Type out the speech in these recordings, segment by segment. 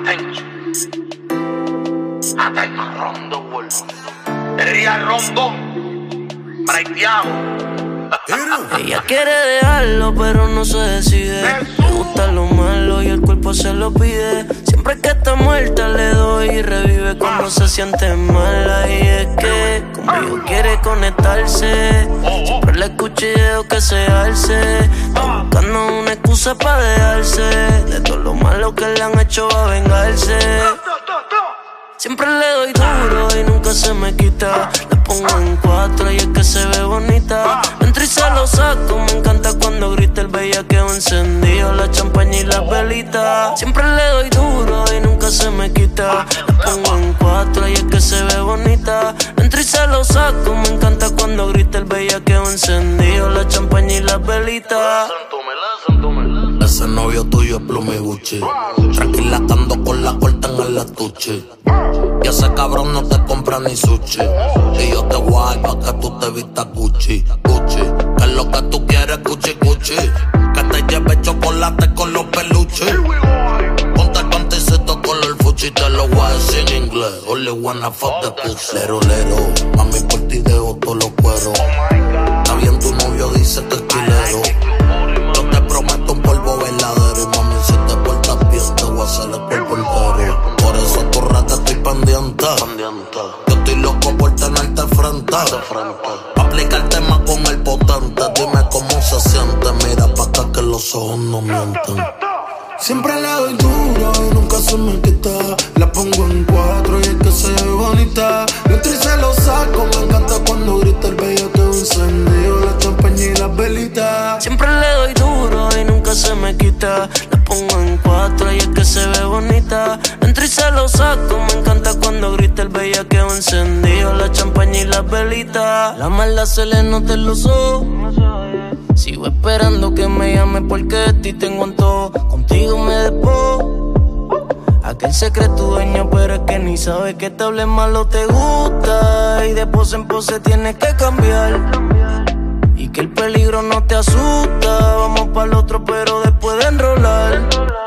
Attention. Attention. Rondo World. Sería Rondo. Braiteado. Ella quiere dejarlo, pero no se decide. Le gusta lo malo y el cuerpo se lo pide. Siempre que está muerta le doy y revive cuando se siente mala. Y es que conmigo quiere conectarse. Siempre le escucho y dejo que se alce. Está buscando una excusa para dejarse. De todo lo malo que le han hecho va a vengarse. Siempre le doy duro y nunca se me quita. Le pongo en 4 y es que se ve bonita. Entro y se lo saco, me encanta cuando grita el bellaqueo encendido, la champaña y las velitas. Siempre le doy duro y nunca se me quita. Le pongo en 4 y es que se ve bonita. Entro y se lo saco, me encanta cuando grita el bellaqueo encendido, la champaña y las velitas. Ese novio tuyo es Plumi Gucci. Tranquila que ando con la corta en el estuche. Y ese cabrón no te compra ni sushi. Y yo te voy pa' que tú te vistas Gucci, Gucci. Que es lo que tú quieres, Gucci, Gucci. Que te lleve chocolate con los peluches. Ponte el panticito color fuchi. Te lo voy a decir en inglés. Only wanna fuck the pussy. Lero, lero, mami por ti dejo todos los cueros. Está bien, tu novio dice que es quilero. Yo te prometo un polvo verdadero. Y mami, si te portas bien, te voy a hacer el cuerpo entero. Por eso tu rata estoy pendiente. Yo estoy loco por tenerte frente. Aplicarte más con el potente. Dime cómo se siente. Mira pa' acá que los ojos no mienten. Siempre le doy duro y nunca se me quita. La pongo en 4 y es que se ve bonita. Entro y se lo saco, me encanta cuando grita el bellaqueo encendido, la champaña y las velitas. Siempre le doy duro y nunca se me quita. La pongo en 4 y es que se ve bonita. Entro y se lo saco, me encanta cuando grita el bellaqueo encendido, la champaña y las velitas. La maldad se le nota en los ojos. Sigo esperando que me llame porque de ti tengo en todo. Contigo me despojo. Aquel se cree tu dueño, pero es que ni sabe que te hable mal o te gusta. Y de pose en pose tienes que cambiar. Y que el peligro no te asusta. Vamos pa'l otro, pero después de enrolar.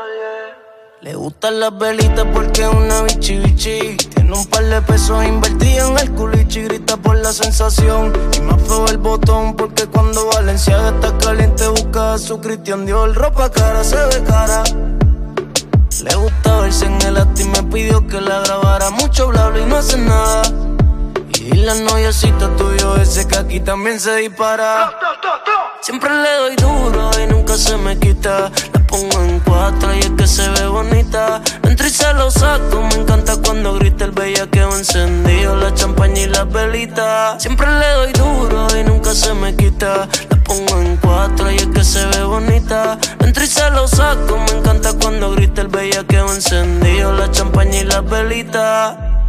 Le gustan las velitas porque es una bichi bichi. Tiene un par de pesos invertidos en el culichi. Grita por la sensación y más feo el botón. Porque cuando Valenciaga está caliente busca a su Christian Dior. Ropa cara, se ve cara. Le gusta verse en el acto y me pidió que la grabara. Mucho bla bla y no hace nada. Y dile al noviecito tuyo ese que aquí también se dispara. Siempre le doy duro y nunca se me quita. La pongo en 4 y es que se ve bonita. Entro y se lo saco, me encanta cuando grita el bellaqueo encendido, la champaña y las velitas. Siempre le doy duro y nunca se me quita. La pongo en 4 y es que se ve bonita. Entro y se lo saco, me encanta cuando grita el bellaqueo encendido, la champaña y las velitas.